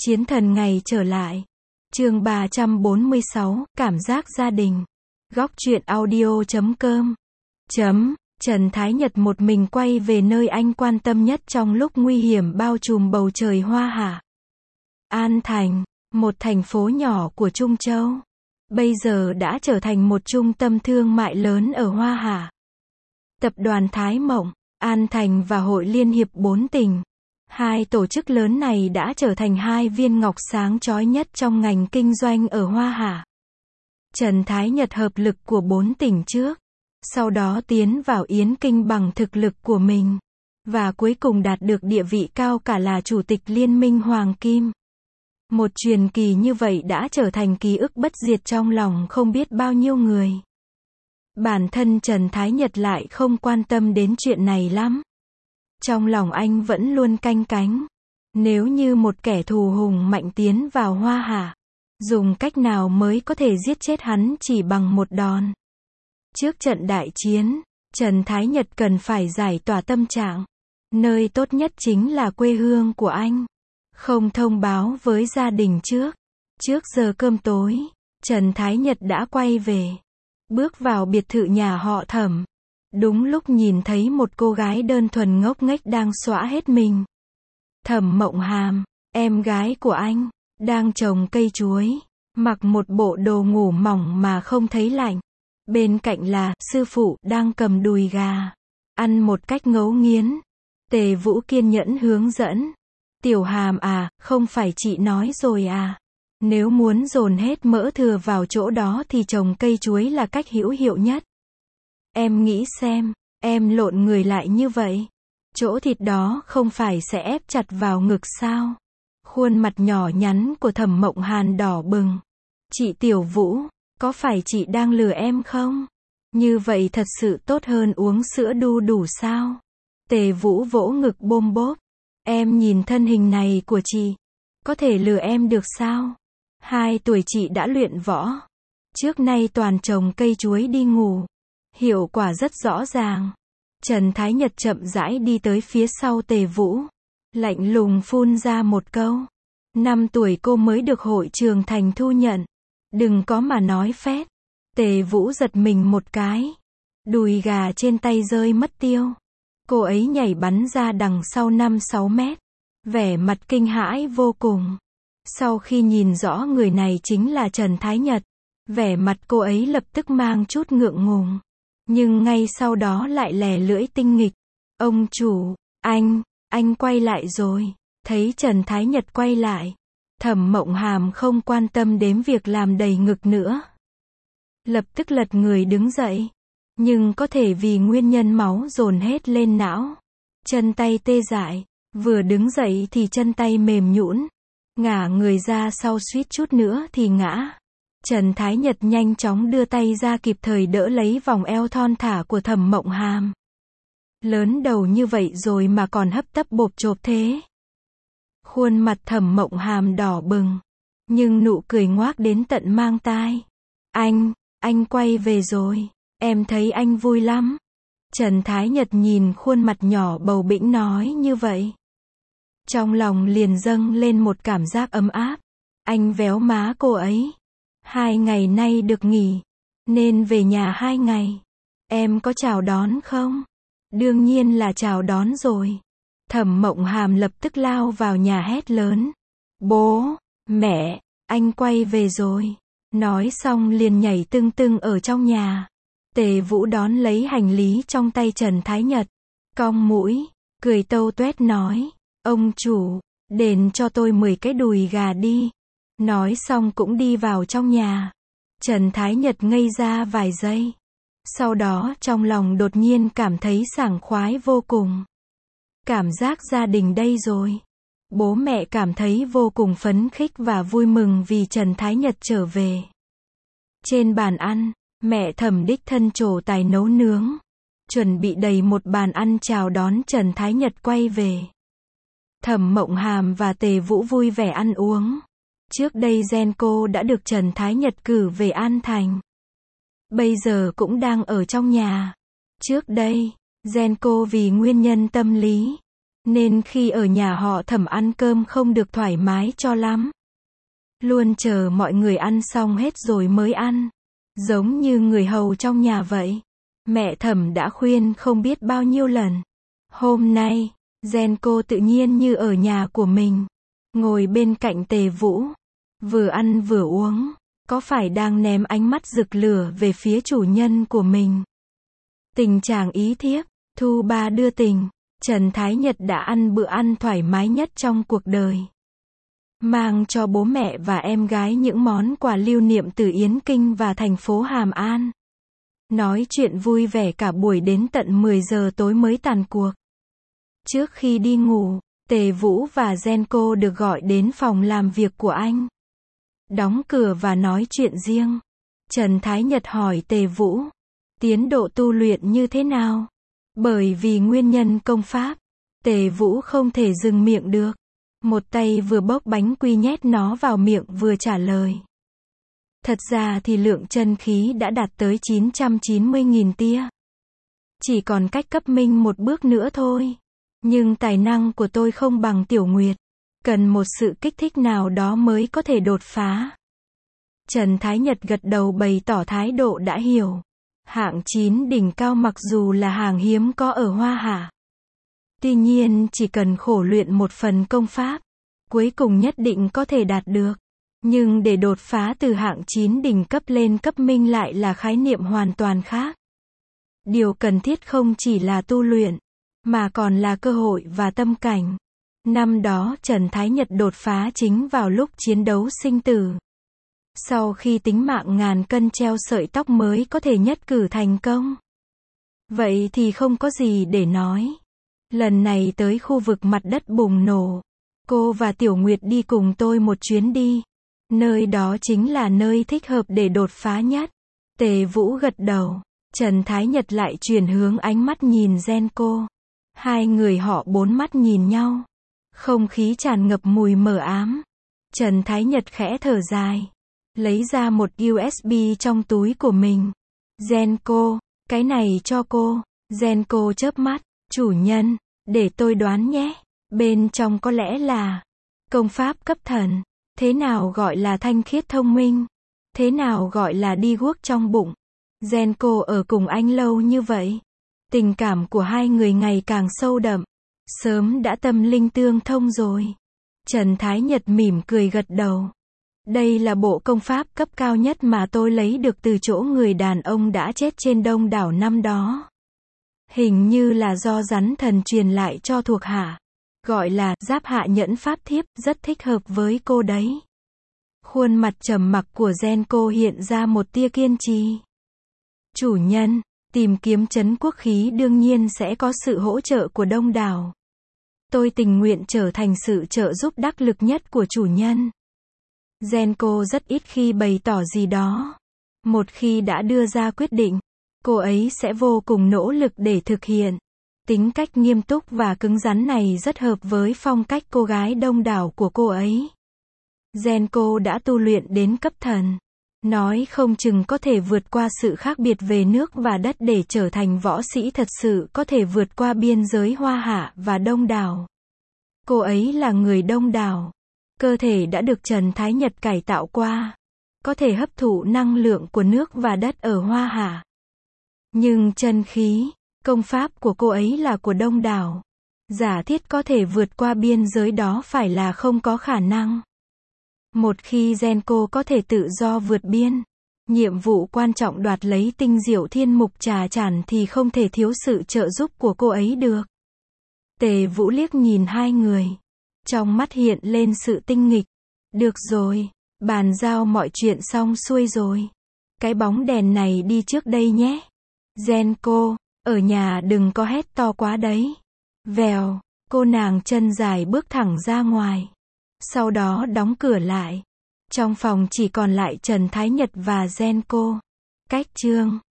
Chiến thần ngày trở lại. Chương 346, cảm giác gia đình. Góc truyện audio.com. Trần Thái Nhật một mình quay về nơi anh quan tâm nhất trong lúc nguy hiểm bao trùm bầu trời Hoa Hạ. An Thành, một thành phố nhỏ của Trung Châu, bây giờ đã trở thành một trung tâm thương mại lớn ở Hoa Hạ. Tập đoàn Thái Mộng, An Thành và Hội Liên hiệp Bốn tỉnh, hai tổ chức lớn này đã trở thành hai viên ngọc sáng chói nhất trong ngành kinh doanh ở Hoa Hạ. Trần Thái Nhật hợp lực của bốn tỉnh trước, sau đó tiến vào Yến Kinh bằng thực lực của mình, và cuối cùng đạt được địa vị cao cả là Chủ tịch Liên minh Hoàng Kim. Một truyền kỳ như vậy đã trở thành ký ức bất diệt trong lòng không biết bao nhiêu người. Bản thân Trần Thái Nhật lại không quan tâm đến chuyện này lắm. Trong lòng anh vẫn luôn canh cánh. Nếu như một kẻ thù hùng mạnh tiến vào Hoa Hạ, dùng cách nào mới có thể giết chết hắn chỉ bằng một đòn. Trước trận đại chiến, Trần Thái Nhật cần phải giải tỏa tâm trạng. Nơi tốt nhất chính là quê hương của anh. Không thông báo với gia đình trước. Trước giờ cơm tối, Trần Thái Nhật đã quay về. Bước vào biệt thự nhà họ Thẩm. Đúng lúc nhìn thấy một cô gái đơn thuần ngốc nghếch đang xõa hết mình. Thẩm Mộng Hàm, em gái của anh, đang trồng cây chuối, mặc một bộ đồ ngủ mỏng mà không thấy lạnh. Bên cạnh là sư phụ đang cầm đùi gà, ăn một cách ngấu nghiến. Tề Vũ kiên nhẫn hướng dẫn. Tiểu Hàm à, không phải chị nói rồi à? Nếu muốn dồn hết mỡ thừa vào chỗ đó thì trồng cây chuối là cách hữu hiệu nhất. Em nghĩ xem, em lộn người lại như vậy, chỗ thịt đó không phải sẽ ép chặt vào ngực sao? Khuôn mặt nhỏ nhắn của Thẩm Mộng Hàn đỏ bừng. Chị Tiểu Vũ, có phải chị đang lừa em không? Như vậy thật sự tốt hơn uống sữa đu đủ sao? Tề Vũ vỗ ngực bôm bốp. Em nhìn thân hình này của chị, có thể lừa em được sao? 2 tuổi chị đã luyện võ. Trước nay toàn trồng cây chuối đi ngủ. Hiệu quả rất rõ ràng. Trần Thái Nhật chậm rãi đi tới phía sau Tề Vũ. Lạnh lùng phun ra một câu. 5 tuổi cô mới được hội trường thành thu nhận. Đừng có mà nói phét. Tề Vũ giật mình một cái. Đùi gà trên tay rơi mất tiêu. Cô ấy nhảy bắn ra đằng sau 5-6 mét. Vẻ mặt kinh hãi vô cùng. Sau khi nhìn rõ người này chính là Trần Thái Nhật, vẻ mặt cô ấy lập tức mang chút ngượng ngùng. Nhưng ngay sau đó lại lè lưỡi tinh nghịch. Ông chủ, anh quay lại rồi. Thấy Trần Thái Nhật quay lại, Thẩm Mộng Hàm không quan tâm đến việc làm đầy ngực nữa. Lập tức lật người đứng dậy. Nhưng có thể vì nguyên nhân máu dồn hết lên não. Chân tay tê dại, vừa đứng dậy thì chân tay mềm nhũn. Ngả người ra sau suýt chút nữa thì ngã. Trần Thái Nhật nhanh chóng đưa tay ra kịp thời đỡ lấy vòng eo thon thả của Thẩm Mộng Hàm. Lớn đầu như vậy rồi mà còn hấp tấp bộp chộp thế. Khuôn mặt Thẩm Mộng Hàm đỏ bừng, nhưng nụ cười ngoác đến tận mang tai. Anh quay về rồi, em thấy anh vui lắm. Trần Thái Nhật nhìn khuôn mặt nhỏ bầu bĩnh nói như vậy. Trong lòng liền dâng lên một cảm giác ấm áp. Anh véo má cô ấy. 2 ngày nay được nghỉ, nên về nhà 2 ngày. Em có chào đón không? Đương nhiên là chào đón rồi. Thẩm Mộng Hàm lập tức lao vào nhà hét lớn. Bố, mẹ, anh quay về rồi. Nói xong liền nhảy tưng tưng ở trong nhà. Tề Vũ đón lấy hành lý trong tay Trần Thái Nhật. Cong mũi, cười tâu tuét nói. Ông chủ, đền cho tôi 10 cái đùi gà đi. Nói xong cũng đi vào trong nhà. Trần Thái Nhật ngây ra vài giây. Sau đó trong lòng đột nhiên cảm thấy sảng khoái vô cùng. Cảm giác gia đình đây rồi. Bố mẹ cảm thấy vô cùng phấn khích và vui mừng vì Trần Thái Nhật trở về. Trên bàn ăn, mẹ Thẩm đích thân trổ tài nấu nướng. Chuẩn bị đầy một bàn ăn chào đón Trần Thái Nhật quay về. Thẩm Mộng Hàm và Tề Vũ vui vẻ ăn uống. Trước đây Genco đã được Trần Thái Nhật cử về An Thành. Bây giờ cũng đang ở trong nhà. Trước đây, Genco vì nguyên nhân tâm lý, Nên khi ở nhà họ Thẩm ăn cơm không được thoải mái cho lắm. Luôn chờ mọi người ăn xong hết rồi mới ăn. Giống như người hầu trong nhà vậy. Mẹ Thẩm đã khuyên không biết bao nhiêu lần. Hôm nay, Genco tự nhiên như ở nhà của mình. Ngồi bên cạnh Tề Vũ. Vừa ăn vừa uống. Có phải đang ném ánh mắt rực lửa về phía chủ nhân của mình? Tình chàng ý thiếp, Thu Ba đưa tình. Trần Thái Nhật đã ăn bữa ăn thoải mái nhất trong cuộc đời. Mang cho bố mẹ và em gái những món quà lưu niệm từ Yến Kinh và thành phố Hàm An. Nói chuyện vui vẻ cả buổi đến tận 10 giờ tối mới tàn cuộc. Trước khi đi ngủ, Tề Vũ và Genco được gọi đến phòng làm việc của anh. Đóng cửa và nói chuyện riêng. Trần Thái Nhật hỏi Tề Vũ, tiến độ tu luyện như thế nào? Bởi vì nguyên nhân công pháp, Tề Vũ không thể dừng miệng được. Một tay vừa bốc bánh quy nhét nó vào miệng vừa trả lời. Thật ra thì lượng chân khí đã đạt tới 990.000 tia. Chỉ còn cách cấp minh một bước nữa thôi. Nhưng tài năng của tôi không bằng Tiểu Nguyệt. Cần một sự kích thích nào đó mới có thể đột phá. Trần Thái Nhật gật đầu bày tỏ thái độ đã hiểu. Hạng 9 đỉnh cao mặc dù là hàng hiếm có ở Hoa Hạ. Tuy nhiên chỉ cần khổ luyện một phần công pháp, cuối cùng nhất định có thể đạt được. Nhưng để đột phá từ hạng 9 đỉnh cấp lên cấp minh lại là khái niệm hoàn toàn khác. Điều cần thiết không chỉ là tu luyện, mà còn là cơ hội và tâm cảnh. Năm đó Trần Thái Nhật đột phá chính vào lúc chiến đấu sinh tử. Sau khi tính mạng ngàn cân treo sợi tóc mới có thể nhất cử thành công. Vậy thì không có gì để nói. Lần này tới khu vực mặt đất bùng nổ. Cô và Tiểu Nguyệt đi cùng tôi một chuyến đi. Nơi đó chính là nơi thích hợp để đột phá nhất. Tề Vũ gật đầu. Trần Thái Nhật lại chuyển hướng ánh mắt nhìn Genco. Hai người họ bốn mắt nhìn nhau. Không khí tràn ngập mùi mờ ám. Trần Thái Nhật khẽ thở dài. Lấy ra một USB trong túi của mình. Genco, cái này cho cô. Genco chớp mắt. Chủ nhân, để tôi đoán nhé. Bên trong có lẽ là công pháp cấp thần. Thế nào gọi là thanh khiết thông minh? Thế nào gọi là đi guốc trong bụng? Genco ở cùng anh lâu như vậy. Tình cảm của hai người ngày càng sâu đậm. Sớm đã tâm linh tương thông rồi. Trần Thái Nhật mỉm cười gật đầu. Đây là bộ công pháp cấp cao nhất mà tôi lấy được từ chỗ người đàn ông đã chết trên Đông đảo năm đó. Hình như là do rắn thần truyền lại cho thuộc hạ. Gọi là Giáp Hạ Nhẫn Pháp Thiếp, rất thích hợp với cô đấy. Khuôn mặt trầm mặc của Genco hiện ra một tia kiên trì. Chủ nhân, tìm kiếm trấn quốc khí đương nhiên sẽ có sự hỗ trợ của đông đảo. Tôi tình nguyện trở thành sự trợ giúp đắc lực nhất của chủ nhân. Genco rất ít khi bày tỏ gì đó. Một khi đã đưa ra quyết định, cô ấy sẽ vô cùng nỗ lực để thực hiện. Tính cách nghiêm túc và cứng rắn này rất hợp với phong cách cô gái đông đảo của cô ấy. Genco đã tu luyện đến cấp thần. Nói không chừng có thể vượt qua sự khác biệt về nước và đất để trở thành võ sĩ thật sự có thể vượt qua biên giới Hoa Hạ và Đông đảo. Cô ấy là người Đông đảo. Cơ thể đã được Trần Thái Nhật cải tạo qua. Có thể hấp thụ năng lượng của nước và đất ở Hoa Hạ. Nhưng chân khí, công pháp của cô ấy là của Đông đảo. Giả thiết có thể vượt qua biên giới đó phải là không có khả năng. Một khi Genco có thể tự do vượt biên, nhiệm vụ quan trọng đoạt lấy tinh diệu thiên mục trà chản thì không thể thiếu sự trợ giúp của cô ấy được. Tề Vũ liếc nhìn hai người. Trong mắt hiện lên sự tinh nghịch. Được rồi, bàn giao mọi chuyện xong xuôi rồi. Cái bóng đèn này đi trước đây nhé. Genco, ở nhà đừng có hét to quá đấy. Vèo, cô nàng chân dài bước thẳng ra ngoài. Sau đó đóng cửa lại. Trong phòng chỉ còn lại Trần Thái Nhật và Genco. Cách chương